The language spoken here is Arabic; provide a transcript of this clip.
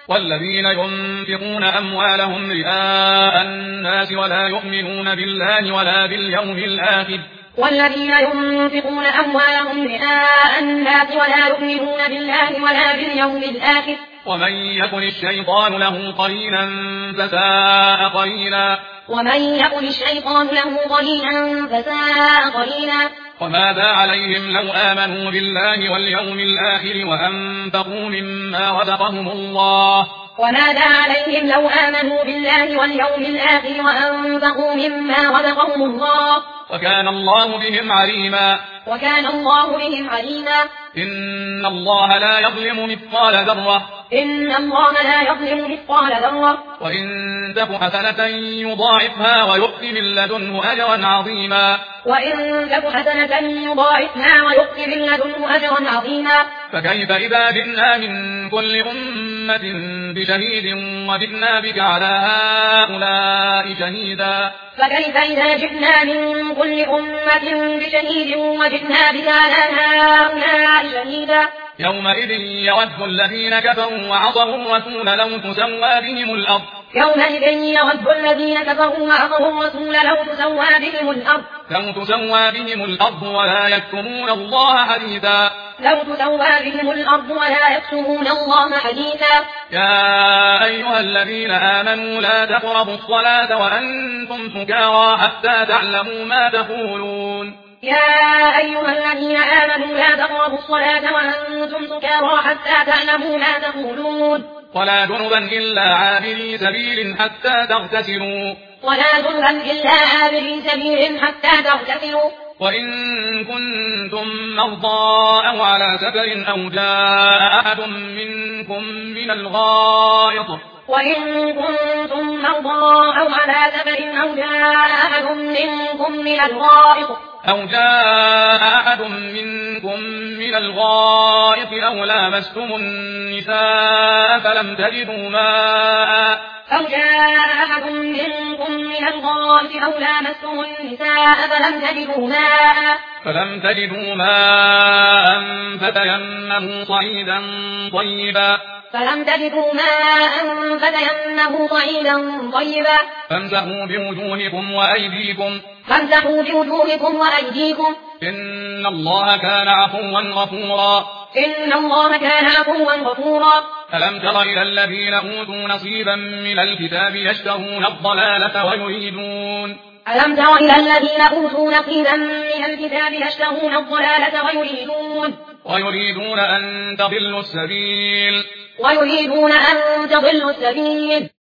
والذين ينفقون أموالهم رئاء الناس ولا يؤمنون بالله ولا باليوم الآخر والذين ينفقون أموالهم رئاء الناس ولا يؤمنون بالله ولا باليوم الآخر ومن يكن الشيطان له قرينا فساء قرينا ومن يكن الشيطان له قرينا فساء قرينا وماذا عليهم لو آمنوا بالله واليوم الآخر وأنفقوا مما رزقهم الله وماذا عليهم لو آمنوا بالله واليوم الآخر وأنفقوا مما رزقهم الله وكان الله بهم عليما وكان الله بهم عليما إن الله لا يظلم مثقال ذرة إن الله لا يظلم مثقال ذرة وإن تك حسنة يضاعفها ويؤت من لدنه أجرا عظيما وإن تك حسنة يضاعفها ويؤت من لدنه أجرا عظيما فكيف إذا جئنا من كل أمة بشهيد وجئنا بك على هؤلاء شهيدا فكيف إذا جئنا من كل أمة بشهيد وجئنا بك على هؤلاء شهيدا يومئذ يود الذين كفروا وعصوا الرسول لو تسوى بهم الأرض يومئذ يود الذين كفروا وعصوا الرسول لو تسوى بهم الأرض ولا يكتمون الله حديثا يا أيها الذين آمنوا لا تقربوا الصلاة وأنتم سكارى حتى تعلموا ما تقولون يا أيها الذين آمنوا لا تقربوا الصلاة وأنتم سكارى حتى تعلموا ما تقولون ولا جنبا إلا عابري سبيل حتى تغتسلوا وإن كنتم مرضى أو على سفر أو جاء أحد منكم من الغائط أو لامستم النساء فلم تجدوا ماء فتيمموا صعيدا طيبا فامسحوا بوجوهكم وأيديكم إن الله كان عفوا غفورا ألم تر إلى الذين أوتوا نصيبا من الكتاب يشترون الضلالة ويريدون أن تضلوا السبيل